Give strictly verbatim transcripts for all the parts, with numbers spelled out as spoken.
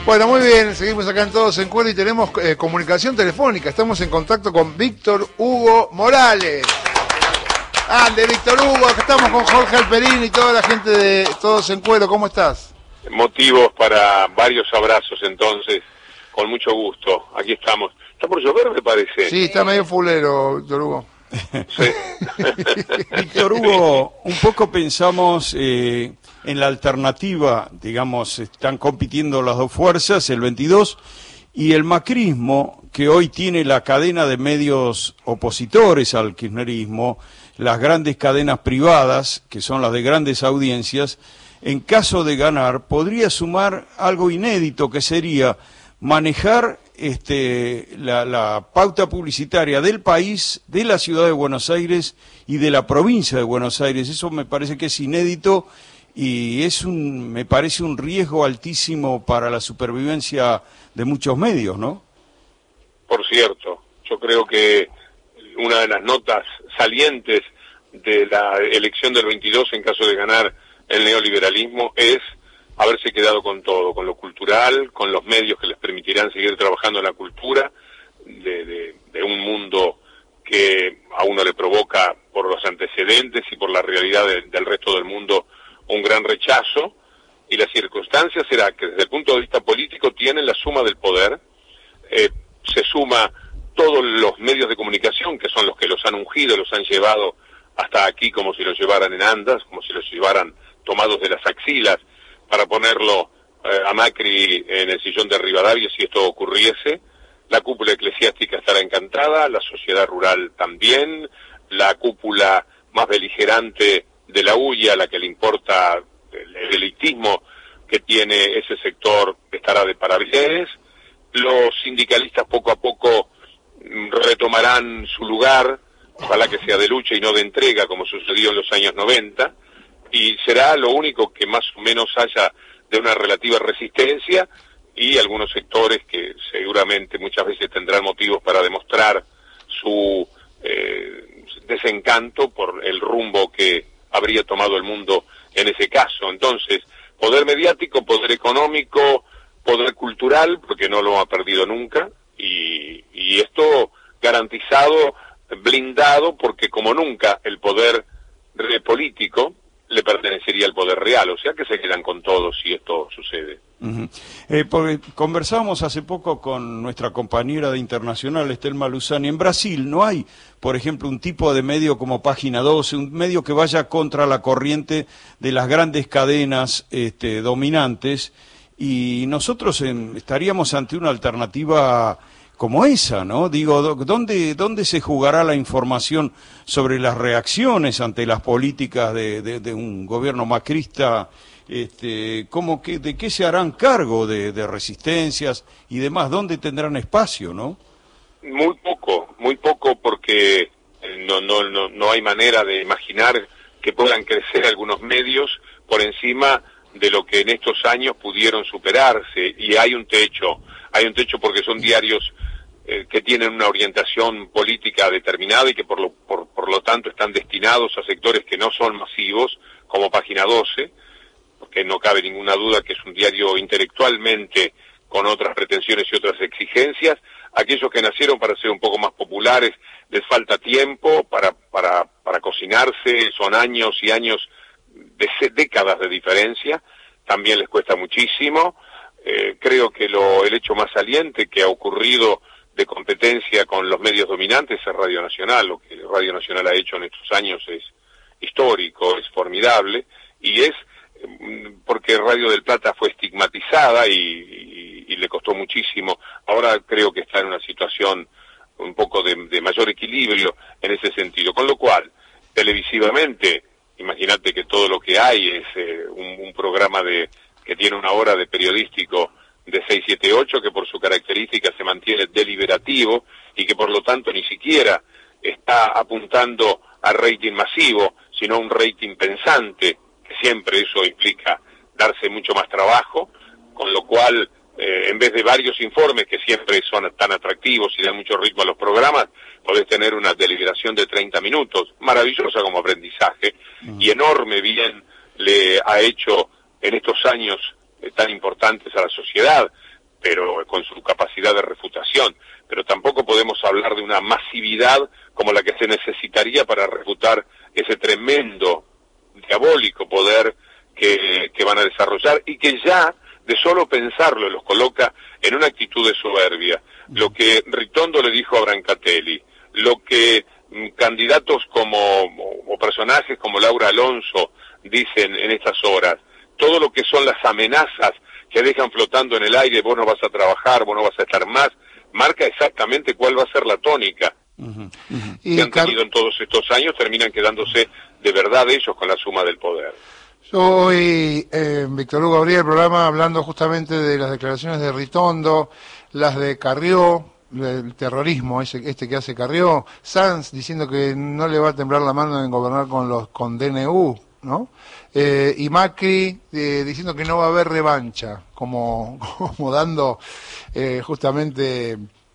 Bueno, muy bien, seguimos acá en Todos en Cuero y tenemos eh, comunicación telefónica. Estamos en contacto con Víctor Hugo Morales. Ande, Víctor Hugo, acá estamos con Jorge Alperín y toda la gente de Todos en Cuero. ¿Cómo estás? Motivos para varios abrazos, entonces, con mucho gusto. Aquí estamos. ¿Está por llover, me parece? Sí, está medio fulero, Víctor Hugo. Sí. Víctor Hugo, un poco pensamos eh, en la alternativa, digamos, están compitiendo las dos fuerzas, el veintidós, y el macrismo, que hoy tiene la cadena de medios opositores al kirchnerismo, las grandes cadenas privadas, que son las de grandes audiencias, en caso de ganar, podría sumar algo inédito, que sería manejar este, la, la pauta publicitaria del país, de la ciudad de Buenos Aires y de la provincia de Buenos Aires. Eso me parece que es inédito y es un, me parece un riesgo altísimo para la supervivencia de muchos medios, ¿no? Por cierto, yo creo que una de las notas salientes de la elección del veintidós en caso de ganar el neoliberalismo es haberse quedado con todo, con lo cultural, con los medios que les permitirán seguir trabajando en la cultura, de, de, de un mundo que a uno le provoca por los antecedentes y por la realidad de, del resto del mundo un gran rechazo, y la circunstancia será que desde el punto de vista político tienen la suma del poder, eh, se suma todos los medios de comunicación que son los que los han ungido, los han llevado hasta aquí como si los llevaran en andas, como si los llevaran tomados de las axilas, para ponerlo eh, a Macri en el sillón de Rivadavia si esto ocurriese. La cúpula eclesiástica estará encantada, la sociedad rural también, la cúpula más beligerante de la U I A, a la que le importa el, el elitismo que tiene ese sector, estará de parabienes. Los sindicalistas poco a poco retomarán su lugar, ojalá que sea de lucha y no de entrega como sucedió en los años noventa, y será lo único que más o menos haya de una relativa resistencia, y algunos sectores que seguramente muchas veces tendrán motivos para demostrar su eh, desencanto por el rumbo que habría tomado el mundo en ese caso. Entonces, poder mediático, poder económico, poder cultural, porque no lo ha perdido nunca, y, y esto garantizado, blindado, porque como nunca el poder político le pertenecería al poder real, o sea que se quedan con todo si esto sucede. Uh-huh. eh, porque conversábamos hace poco con nuestra compañera de Internacional, Estelma Luzani. En Brasil no hay, por ejemplo, un tipo de medio como Página doce, un medio que vaya contra la corriente de las grandes cadenas este, dominantes, y nosotros en, estaríamos ante una alternativa como esa, ¿no? Digo, ¿dónde, dónde se jugará la información sobre las reacciones ante las políticas de, de, de un gobierno macrista? Este, ¿cómo que, ¿De qué se harán cargo de, de resistencias y demás? ¿Dónde tendrán espacio, no? Muy poco, muy poco, porque no, no, no, no hay manera de imaginar que puedan crecer algunos medios por encima de lo que en estos años pudieron superarse, y hay un techo, hay un techo porque son diarios eh, que tienen una orientación política determinada y que por lo, por, por lo tanto están destinados a sectores que no son masivos, como Página doce, porque no cabe ninguna duda que es un diario intelectualmente con otras pretensiones y otras exigencias. Aquellos que nacieron para ser un poco más populares les falta tiempo para, para, para cocinarse, son años y años, de décadas de diferencia, también les cuesta muchísimo. Eh, creo que lo, el hecho más saliente que ha ocurrido de competencia con los medios dominantes es Radio Nacional. Lo que Radio Nacional ha hecho en estos años es histórico, es formidable, y es porque Radio del Plata fue estigmatizada y, y, y le costó muchísimo. Ahora creo que está en una situación un poco de, de mayor equilibrio en ese sentido, con lo cual, televisivamente, imagínate que todo lo que hay es eh, un, un programa de que tiene una hora de periodístico de seis, siete, ocho, que por su característica se mantiene deliberativo y que por lo tanto ni siquiera está apuntando a rating masivo, sino a un rating pensante, que siempre eso implica darse mucho más trabajo, con lo cual, eh, en vez de varios informes que siempre son tan atractivos y dan mucho ritmo a los programas, podés tener una deliberación de treinta minutos, maravillosa como aprendizaje, mm. y enorme bien le ha hecho en estos años eh, tan importantes a la sociedad, pero con su capacidad de refutación, pero tampoco podemos hablar de una masividad como la que se necesitaría para refutar ese tremendo, diabólico poder que, que van a desarrollar y que ya de solo pensarlo los coloca en una actitud de soberbia. Lo que Ritondo le dijo a Brancatelli, lo que mm, candidatos como, o, o personajes como Laura Alonso dicen en estas horas, todo lo que son las amenazas que dejan flotando en el aire, vos no vas a trabajar, vos no vas a estar más, marca exactamente cuál va a ser la tónica. Uh-huh, uh-huh. que han tenido en todos estos años, terminan quedándose de verdad ellos con la suma del poder. Yo hoy, eh, Víctor Hugo, abrí el programa hablando justamente de las declaraciones de Ritondo, las de Carrió, el terrorismo ese, este que hace Carrió, Sanz diciendo que no le va a temblar la mano en gobernar con los con D N U, ¿no? Eh, y Macri eh, diciendo que no va a haber revancha, como, como dando eh, justamente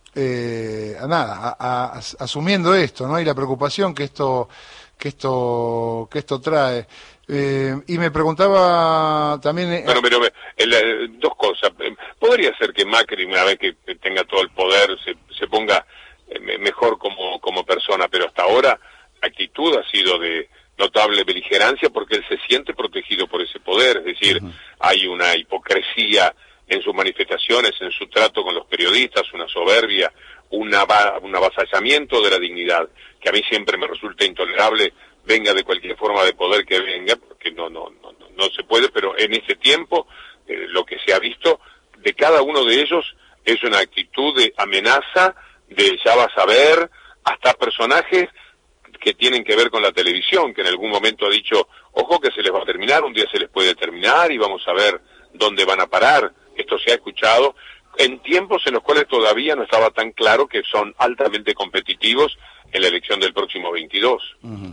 eh, a nada, a, a, asumiendo esto, ¿no? Y la preocupación que esto que esto que esto trae. Eh, y me preguntaba también... Eh, bueno, pero eh, dos cosas. Podría ser que Macri, una vez que tenga todo el poder, se, se ponga eh, mejor como, como persona, pero hasta ahora la actitud ha sido de notable beligerancia porque él se siente protegido por ese poder, es decir, uh-huh. hay una hipocresía en sus manifestaciones, en su trato con los periodistas, una soberbia, una, un avasallamiento de la dignidad, que a mí siempre me resulta intolerable, venga de cualquier forma de poder que venga, porque no no no no, no se puede, pero en ese tiempo eh, lo que se ha visto de cada uno de ellos es una actitud de amenaza, de ya vas a ver, hasta personajes que tienen que ver con la televisión, que en algún momento ha dicho, ojo que se les va a terminar, un día se les puede terminar y vamos a ver dónde van a parar. Esto se ha escuchado en tiempos en los cuales todavía no estaba tan claro que son altamente competitivos en la elección del próximo veintidós. Uh-huh.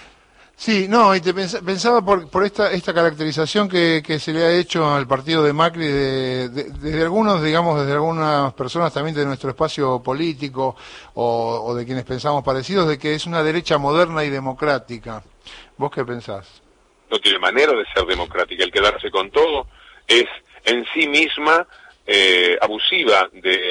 Sí, no, y te pens pensaba por, por esta esta caracterización que, que se le ha hecho al partido de Macri, de, de, desde algunos, digamos, desde algunas personas también de nuestro espacio político o, o de quienes pensamos parecidos, de que es una derecha moderna y democrática. ¿Vos qué pensás? No tiene manera de ser democrática. El quedarse con todo es en sí misma eh, abusiva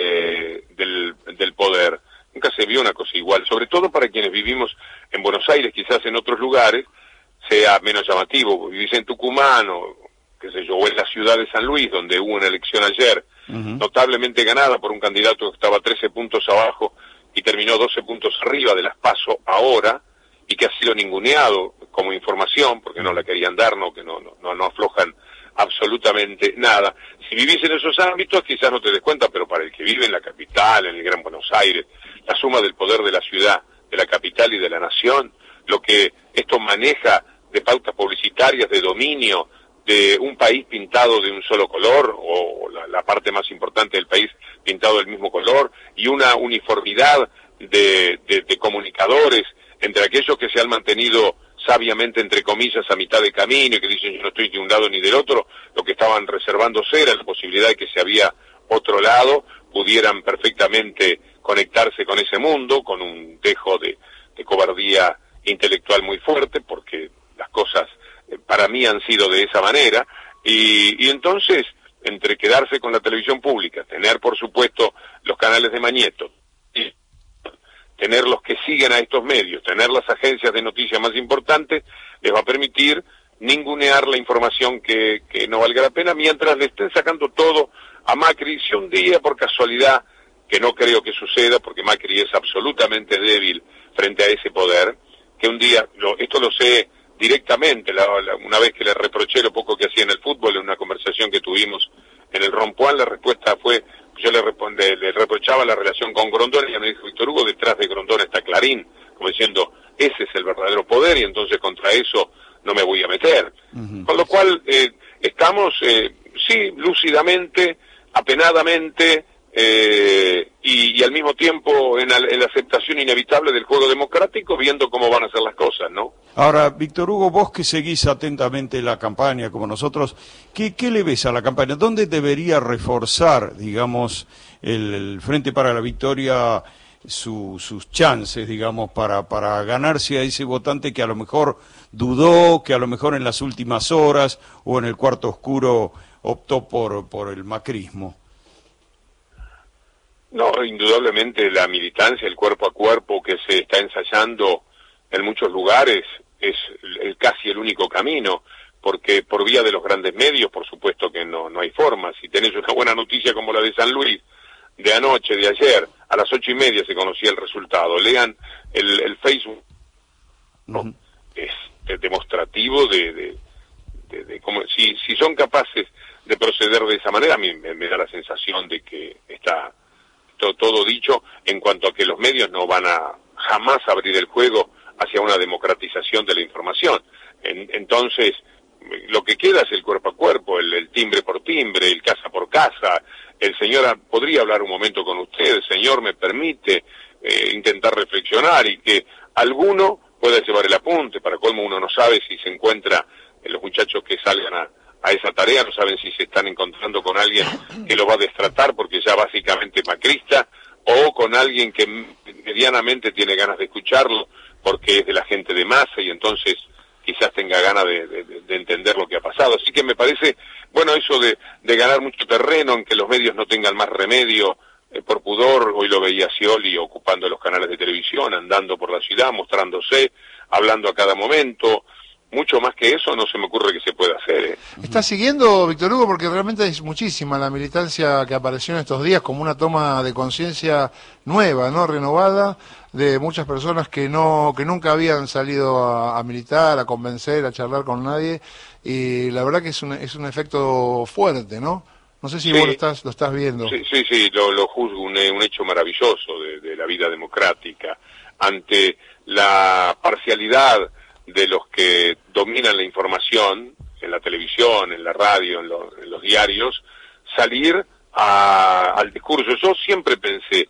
de, del, del poder. Nunca se vio una cosa igual, sobre todo para quienes vivimos en Buenos Aires, quizás en otros lugares sea menos llamativo. Vivís en Tucumán o, qué sé yo, o en la ciudad de San Luis, donde hubo una elección ayer, uh-huh. notablemente ganada por un candidato que estaba trece puntos abajo y terminó doce puntos arriba de las PASO ahora, y que ha sido ninguneado como información, porque no la querían dar, no, que no, no, no aflojan absolutamente nada. Si vivís en esos ámbitos quizás no te des cuenta, pero para el que vive en la capital, en el Gran Buenos Aires, la suma del poder de la ciudad, de la capital y de la nación, lo que esto maneja de pautas publicitarias, de dominio, de un país pintado de un solo color, o la, la parte más importante del país pintado del mismo color, y una uniformidad de, de, de comunicadores entre aquellos que se han mantenido sabiamente, entre comillas, a mitad de camino y que dicen yo no estoy de un lado ni del otro, lo que estaban reservándose era la posibilidad de que si había otro lado pudieran perfectamente conectarse con ese mundo, con un dejo de, de cobardía intelectual muy fuerte, porque las cosas eh, para mí han sido de esa manera, y, y entonces, entre quedarse con la televisión pública, tener por supuesto los canales de Mañeto, y tener los que siguen a estos medios, tener las agencias de noticias más importantes, les va a permitir ningunear la información que, que no valga la pena, mientras le estén sacando todo a Macri. Si un día, por casualidad, que no creo que suceda, porque Macri es absolutamente débil frente a ese poder, que un día, lo, esto lo sé directamente, la, la, una vez que le reproché lo poco que hacía en el fútbol, en una conversación que tuvimos en el Rompuán, la respuesta fue, yo le, responde, le reprochaba la relación con Grondona, y ella me dijo, Víctor Hugo, detrás de Grondona está Clarín, como diciendo, ese es el verdadero poder, y entonces contra eso no me voy a meter. Uh-huh. Con lo cual, eh, estamos, eh, sí, lúcidamente, apenadamente, eh, y, y al mismo tiempo en, en la aceptación inevitable del juego democrático, viendo cómo van a ser las cosas, ¿no? Ahora, Víctor Hugo, vos que seguís atentamente la campaña, como nosotros, ¿qué, qué le ves a la campaña? ¿Dónde debería reforzar, digamos, el, el Frente para la Victoria su, sus chances, digamos, para, para ganarse a ese votante que a lo mejor dudó, que a lo mejor en las últimas horas o en el cuarto oscuro optó por, por el macrismo? No, indudablemente la militancia, el cuerpo a cuerpo que se está ensayando en muchos lugares es el, casi el único camino, porque por vía de los grandes medios, por supuesto que no, no hay forma. Si tenés una buena noticia como la de San Luis, de anoche, de ayer, a las ocho y media se conocía el resultado. Lean el, el Facebook, ¿no? Uh-huh. Es, es demostrativo de, de, de, de cómo, si, si son capaces de proceder de esa manera, a mí me, me da la sensación de que está todo, todo dicho en cuanto a que los medios no van a jamás abrir el juego hacia una democratización de la información. En, entonces, lo que queda es el cuerpo a cuerpo, el, el timbre por timbre, el casa por casa. El señor podría hablar un momento con usted, el señor me permite eh, intentar reflexionar y que alguno pueda llevar el apunte. Para colmo, uno no sabe si se encuentra, eh, los muchachos que salgan a, a esa tarea no saben si se están encontrando con alguien que lo va a destratar porque ya básicamente es macrista, o con alguien que medianamente tiene ganas de escucharlo porque es de la gente de masa y entonces quizás tenga ganas de, de, de entender lo que ha pasado. Así que me parece, bueno, eso de, de ganar mucho terreno, en que los medios no tengan más remedio, eh, por pudor. Hoy lo veía Scioli ocupando los canales de televisión, andando por la ciudad, mostrándose, hablando a cada momento. Mucho más que eso no se me ocurre que se pueda hacer. ¿eh? ¿Está siguiendo, Víctor Hugo? Porque realmente es muchísima la militancia que apareció en estos días, como una toma de conciencia nueva, ¿no? Renovada, de muchas personas que no que nunca habían salido a, a militar, a convencer, a charlar con nadie, y la verdad que es un, es un efecto fuerte, ¿no? No sé si sí, vos lo estás, lo estás viendo. Sí, sí, sí, lo, lo juzgo un, un hecho maravilloso de, de la vida democrática. Ante la parcialidad de los que dominan la información, en la televisión, en la radio, en, lo, en los diarios, salir a, al discurso. Yo siempre pensé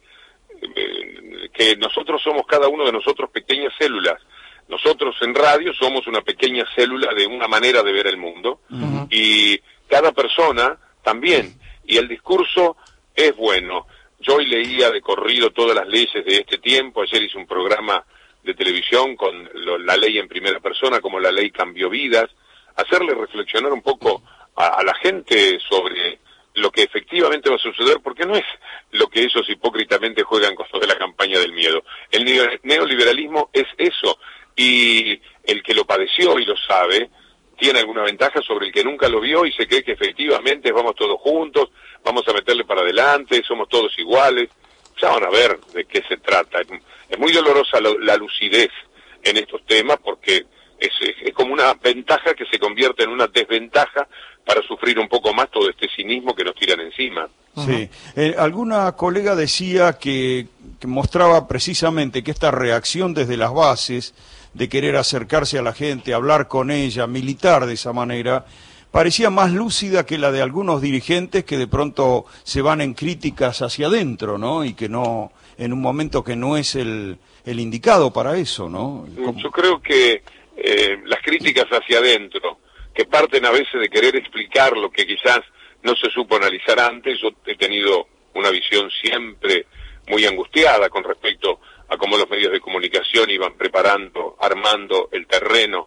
eh, que nosotros somos, cada uno de nosotros, pequeñas células. Nosotros en radio somos una pequeña célula de una manera de ver el mundo, uh-huh. y cada persona también, y el discurso es bueno. Yo hoy leía de corrido todas las leyes de este tiempo, ayer hice un programa de televisión con lo, la ley en primera persona, como la ley cambió vidas, hacerle reflexionar un poco a, a la gente sobre lo que efectivamente va a suceder, porque no es lo que ellos hipócritamente juegan con lo de la campaña del miedo. El neoliberalismo es eso, y el que lo padeció y lo sabe, tiene alguna ventaja sobre el que nunca lo vio y se cree que efectivamente vamos todos juntos, vamos a meterle para adelante, somos todos iguales. Ya van a ver de qué se trata. Es muy dolorosa la, la lucidez en estos temas porque es, es, es como una ventaja que se convierte en una desventaja para sufrir un poco más todo este cinismo que nos tiran encima. Sí. Eh, alguna colega decía que, que mostraba precisamente que esta reacción desde las bases de querer acercarse a la gente, hablar con ella, militar de esa manera, parecía más lúcida que la de algunos dirigentes que de pronto se van en críticas hacia adentro, ¿no? Y que no, en un momento que no es el, el indicado para eso, ¿no? ¿Cómo? Yo creo que eh, las críticas hacia adentro, que parten a veces de querer explicar lo que quizás no se supo analizar antes. Yo he tenido una visión siempre muy angustiada con respecto a cómo los medios de comunicación iban preparando, armando el terreno.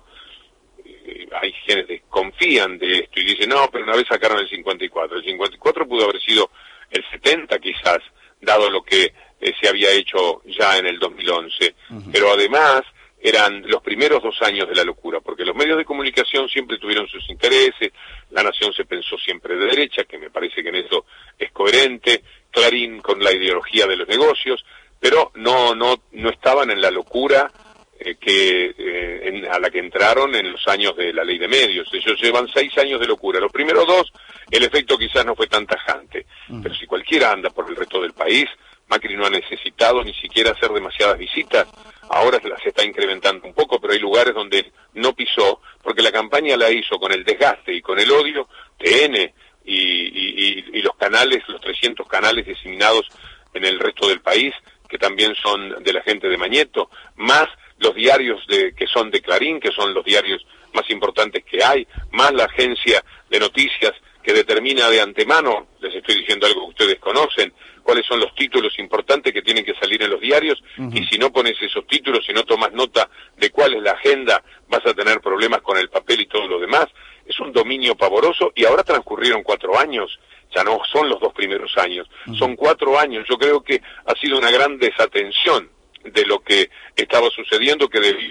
Hay quienes desconfían de esto y dicen, no, pero una vez sacaron el cincuenta y cuatro. El cincuenta y cuatro pudo haber sido el setenta quizás, dado lo que eh, se había hecho ya en el dos mil once. Uh-huh. Pero además eran los primeros dos años de la locura, porque los medios de comunicación siempre tuvieron sus intereses, La Nación se pensó siempre de derecha, que me parece que en eso es coherente, Clarín con la ideología de los negocios, pero no, no, no estaban en la locura Eh, que eh, en, a la que entraron en los años de la ley de medios. Ellos llevan seis años de locura. Los primeros dos, el efecto quizás no fue tan tajante, mm. pero si cualquiera anda por el resto del país, Macri no ha necesitado ni siquiera hacer demasiadas visitas. Ahora se las está incrementando un poco, pero hay lugares donde no pisó, porque la campaña la hizo con el desgaste y con el odio, T N y, y, y, y los canales, los trescientos canales diseminados en el resto del país, que también son de la gente de Mañeto, más los diarios de, que son de Clarín, que son los diarios más importantes que hay, más la agencia de noticias que determina de antemano, les estoy diciendo algo que ustedes conocen, cuáles son los títulos importantes que tienen que salir en los diarios, uh-huh. y si no pones esos títulos, si no tomas nota de cuál es la agenda, vas a tener problemas con el papel y todo lo demás. Es un dominio pavoroso, y ahora transcurrieron cuatro años, ya no son los dos primeros años, son cuatro años. Yo creo que ha sido una gran desatención de lo que estaba sucediendo, que debía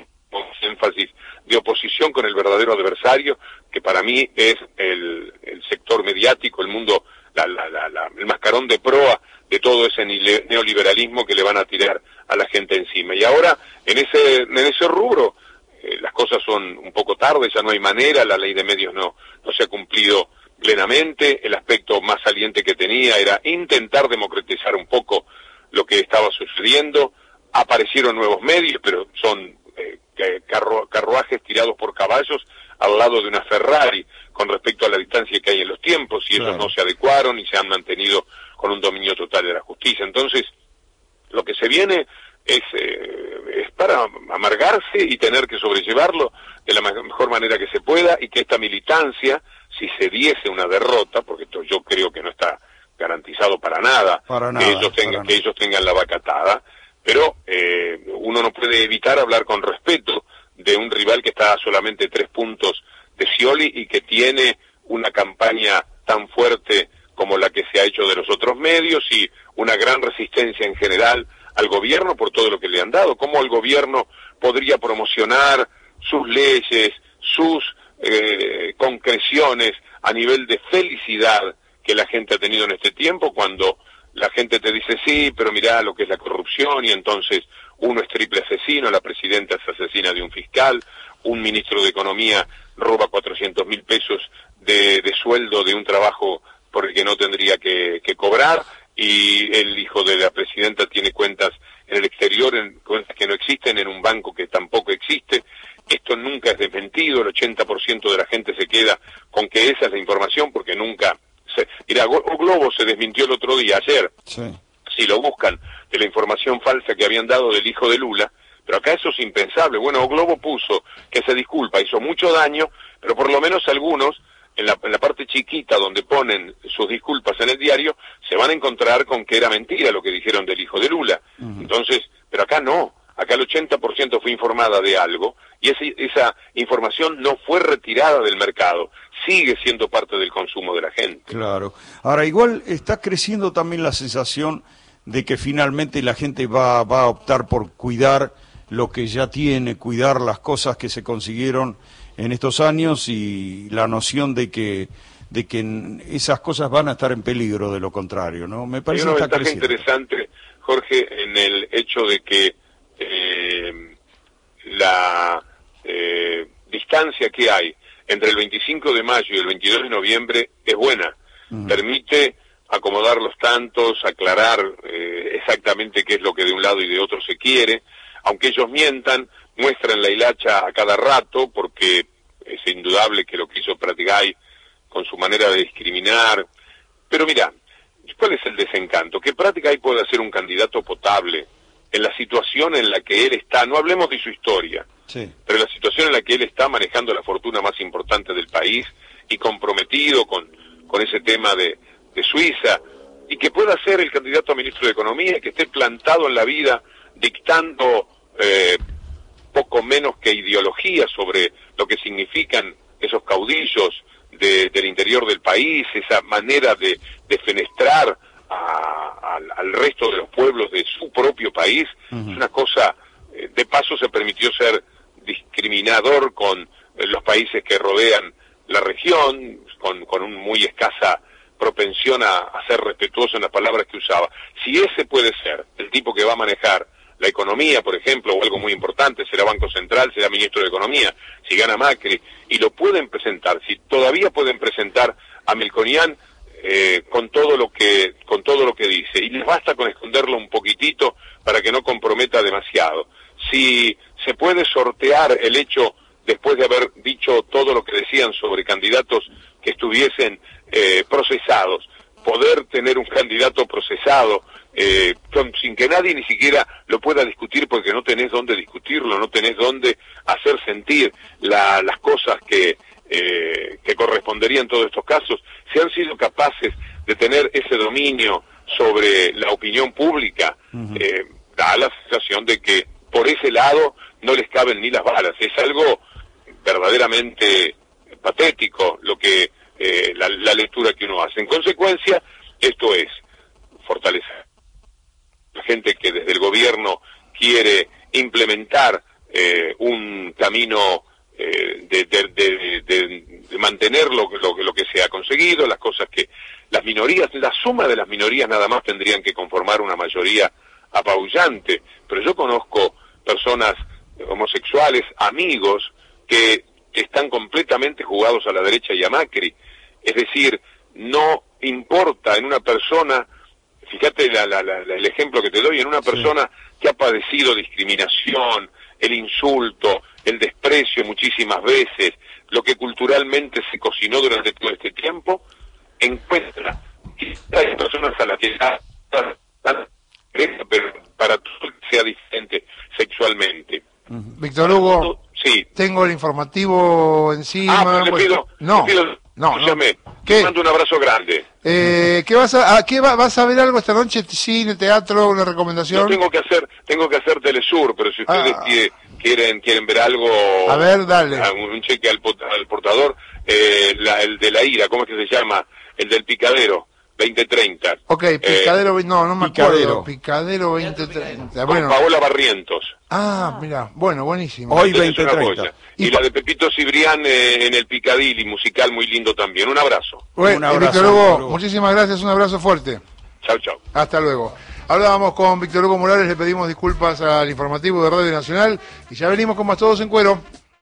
énfasis de oposición con el verdadero adversario, que para mí es el, el sector mediático, el mundo, la, la, la, la, el mascarón de proa de todo ese neoliberalismo que le van a tirar a la gente encima. Y ahora, en ese, en ese rubro, eh, las cosas son un poco tarde, ya no hay manera, la ley de medios no, no se ha cumplido plenamente. El aspecto más saliente que tenía era intentar democratizar un poco lo que estaba sucediendo. Aparecieron nuevos medios, pero son eh, carru carruajes tirados por caballos al lado de una Ferrari con respecto a la distancia que hay en los tiempos, y claro, ellos no se adecuaron y se han mantenido con un dominio total de la justicia. Entonces, lo que se viene es, eh, es para amargarse y tener que sobrellevarlo de la mejor manera que se pueda, y que esta militancia, si se diese una derrota, porque esto yo creo que no está garantizado para nada, para nada que ellos tengan, que ellos tengan la vaca atada, pero eh, uno no puede evitar hablar con respeto de un rival que está a solamente tres puntos de Scioli y que tiene una campaña tan fuerte como la que se ha hecho de los otros medios, y una gran resistencia en general al gobierno por todo lo que le han dado. ¿Cómo el gobierno podría promocionar sus leyes, sus eh, concreciones a nivel de felicidad que la gente ha tenido en este tiempo, cuando la gente te dice sí, pero mirá lo que es la corrupción, y entonces uno es triple asesino, la presidenta es asesina de un fiscal, un ministro de Economía roba cuatrocientos mil pesos de, de sueldo de un trabajo por el que no tendría que, que cobrar, y el hijo de la presidenta tiene cuentas en el exterior, en cuentas que no existen, en un banco que tampoco existe. Esto nunca es desmentido, el ochenta por ciento de la gente se queda con que esa es la información, porque nunca... Se, mira, O Globo se desmintió el otro día, ayer, sí, si lo buscan, de la información falsa que habían dado del hijo de Lula, pero acá eso es impensable. Bueno, O Globo puso que se disculpa, hizo mucho daño, pero por lo menos algunos, en la, en la parte chiquita donde ponen sus disculpas en el diario, se van a encontrar con que era mentira lo que dijeron del hijo de Lula. Uh-huh. Entonces, pero acá no, acá el ochenta por ciento fue informada de algo, y ese, esa información no fue retirada del mercado, sigue siendo parte del consumo de la gente. Claro. Ahora, igual está creciendo también la sensación de que finalmente la gente va, va a optar por cuidar lo que ya tiene, cuidar las cosas que se consiguieron en estos años, y la noción de que de que esas cosas van a estar en peligro de lo contrario, ¿no? Me parece Hay una que está ventaja creciendo. interesante, Jorge, en el hecho de que eh, la eh, distancia que hay entre el veinticinco de mayo y el veintidós de noviembre es buena. Uh-huh. Permite acomodar los tantos, aclarar eh, exactamente qué es lo que de un lado y de otro se quiere, aunque ellos mientan, muestran la hilacha a cada rato, porque es indudable que lo que hizo Pratgay con su manera de discriminar. Pero mira, ¿cuál es el desencanto? Que Pratgay pueda ser un candidato potable en la situación en la que él está, no hablemos de su historia, sí, pero en la situación en la que él está manejando la fortuna más importante del país y comprometido con, con ese tema de, de Suiza, y que pueda ser el candidato a ministro de Economía, que esté plantado en la vida dictando eh, poco menos que ideología sobre lo que significan esos caudillos de, del interior del país, esa manera de, de fenestrar a, a, al resto de los pueblos de su propio país. Uh-huh. Es una cosa, eh, de paso se permitió ser discriminador con eh, los países que rodean la región, con, con un muy escasa propensión a, a ser respetuoso en las palabras que usaba. Si ese puede ser el tipo que va a manejar la economía, por ejemplo, o algo muy importante, será Banco Central, será ministro de Economía, si gana Macri, y lo pueden presentar, si todavía pueden presentar a Melconian eh, con todo lo que con todo lo que dice, y les basta con esconderlo un poquitito para que no comprometa demasiado. Si se puede sortear el hecho, después de haber dicho todo lo que decían sobre candidatos que estuviesen eh, procesados, poder tener un candidato procesado, eh, con, sin que nadie ni siquiera lo pueda discutir, porque no tenés dónde discutirlo, no tenés dónde hacer sentir la, las cosas que, eh, que corresponderían en todos estos casos. Si han sido capaces de tener ese dominio sobre la opinión pública, uh-huh. eh, da la sensación de que por ese lado no les caben ni las balas. Es algo verdaderamente patético lo que eh, la, la lectura que uno hace. En consecuencia, esto es fortalecer la gente que desde el gobierno quiere implementar eh, un camino eh, de, de, de, de, de mantener lo, lo, lo que se ha conseguido, las cosas que las minorías, la suma de las minorías nada más tendrían que conformar una mayoría apabullante, pero yo conozco personas homosexuales, amigos, que están completamente jugados a la derecha y a Macri, es decir, no importa en una persona, fíjate la, la, la, el ejemplo que te doy, en una persona sí. que ha padecido discriminación, el insulto, el desprecio muchísimas veces, lo que culturalmente se cocinó durante todo este tiempo, encuentra que hay personas a las que están, pero para todo que sea diferente sexualmente. Víctor Hugo, sí. tengo el informativo encima. Ah, pues le pido, no, le pido, no, no. Te mando un abrazo grande. Eh, ¿qué vas a, a qué va, vas a ver algo esta noche? Cine, teatro, una recomendación. Yo tengo que hacer, tengo que hacer Telesur, pero si ustedes ah. quieren, quieren quieren ver algo, a ver, dale, un cheque al, al portador, eh, la, el de la ira, ¿cómo es que se llama? El del Picadero. veinte treinta. Ok, Picadero, eh, no, no me Picadero. acuerdo. Picadero veinte treinta. Bueno. Con Paola Barrientos. Ah, mira, bueno, buenísimo. Hoy veinte treinta. Y, y la de Pepito Cibrián eh, en el Picadilly, musical muy lindo también. Un abrazo. Bueno, un abrazo, Víctor Hugo, Hugo, muchísimas gracias, un abrazo fuerte. Chau, chau. Hasta luego. Hablábamos con Víctor Hugo Morales, le pedimos disculpas al informativo de Radio Nacional y ya venimos con más Todos en Cuero.